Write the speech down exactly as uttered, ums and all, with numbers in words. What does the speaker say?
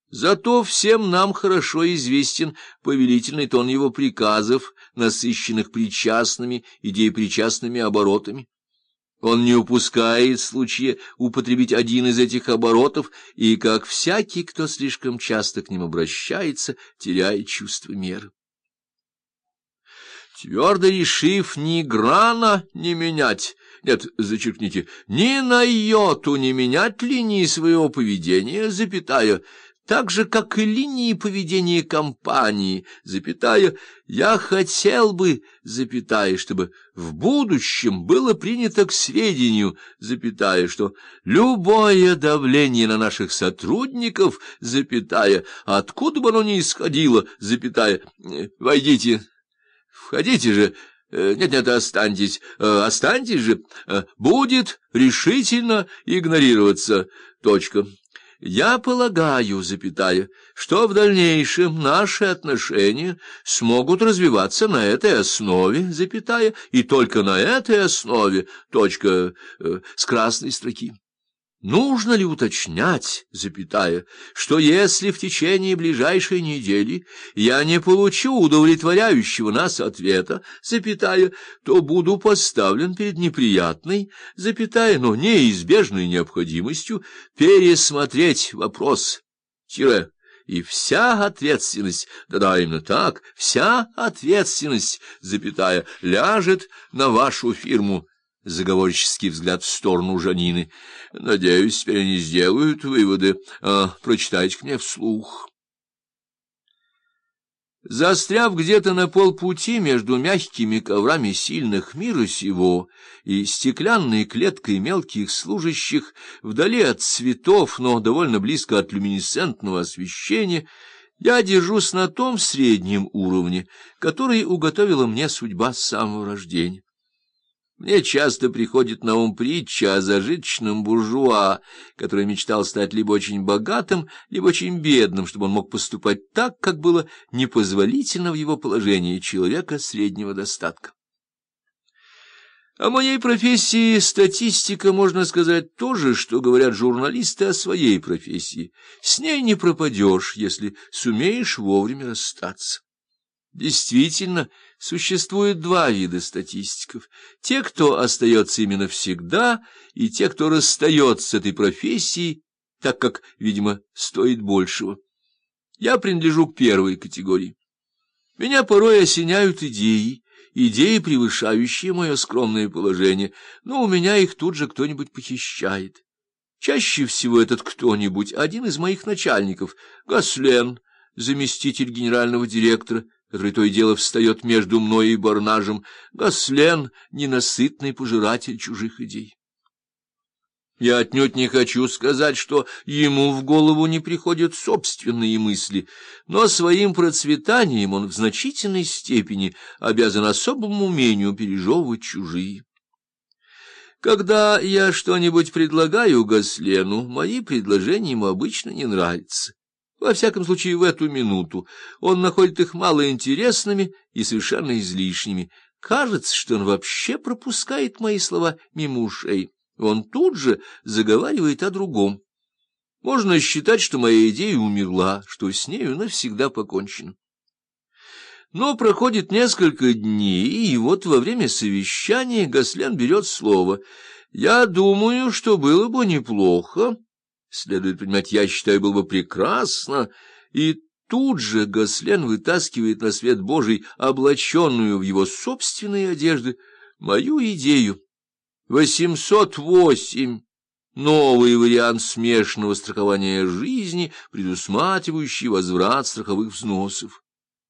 Зато всем нам хорошо известен повелительный тон его приказов, насыщенных причастными и деепричастными оборотами. Он не упускает случая употребить один из этих оборотов, и, как всякий, кто слишком часто к ним обращается, теряет чувство меры. Твердо решив ни грана не менять, нет, зачеркните, ни на йоту не менять линии своего поведения, запятая, так же, как и линии поведения компании, запятая, я хотел бы, запятая, чтобы в будущем было принято к сведению, запятая, что любое давление на наших сотрудников, запятая, откуда бы оно ни исходило, запятая, войдите, входите же, нет-нет, останьтесь, останьтесь же, будет решительно игнорироваться, точка. Я полагаю, запятая, что в дальнейшем наши отношения смогут развиваться на этой основе, запятая, и только на этой основе, точка, э, с красной строки. Нужно ли уточнять, запятая, что если в течение ближайшей недели я не получу удовлетворяющего нас ответа, запятая, то буду поставлен перед неприятной, запятая, но неизбежной необходимостью пересмотреть вопрос, тире, и вся ответственность, да-да, именно так, вся ответственность, запятая, ляжет на вашу фирму. Заговорческий взгляд в сторону Жанины. Надеюсь, теперь они сделают выводы. А, прочитайте мне вслух. Застряв где-то на полпути между мягкими коврами сильных мира сего и стеклянной клеткой мелких служащих, вдали от цветов, но довольно близко от люминесцентного освещения, я держусь на том среднем уровне, который уготовила мне судьба с самого рождения. Мне часто приходит на ум притча о зажиточном буржуа, который мечтал стать либо очень богатым, либо очень бедным, чтобы он мог поступать так, как было непозволительно в его положении человека среднего достатка. О моей профессии статистика, можно сказать, то же, что говорят журналисты о своей профессии. С ней не пропадешь, если сумеешь вовремя расстаться. Действительно, существует два вида статистиков. Те, кто остается именно всегда, и те, кто расстается с этой профессией, так как, видимо, стоит большего. Я принадлежу к первой категории. Меня порой осеняют идеи, идеи, превышающие мое скромное положение, но у меня их тут же кто-нибудь похищает. Чаще всего этот кто-нибудь один из моих начальников, Гослен, заместитель генерального директора, который то и дело встает между мной и Барнажем, Гослен — ненасытный пожиратель чужих идей. Я отнюдь не хочу сказать, что ему в голову не приходят собственные мысли, но своим процветанием он в значительной степени обязан особому умению пережевывать чужие. Когда я что-нибудь предлагаю Гослену, мои предложения ему обычно не нравятся. Во всяком случае, в эту минуту он находит их малоинтересными и совершенно излишними. Кажется, что он вообще пропускает мои слова мимо ушей. Он тут же заговаривает о другом. Можно считать, что моя идея умерла, что с нею навсегда покончено. Но проходит несколько дней, и вот во время совещания Гослен берет слово. «Я думаю, что было бы неплохо». Следует понимать, я считаю, было бы прекрасно, и тут же Гослен вытаскивает на свет Божий, облаченную в его собственные одежды, мою идею. восемьсот восемь. Новый вариант смешанного страхования жизни, предусматривающий возврат страховых взносов.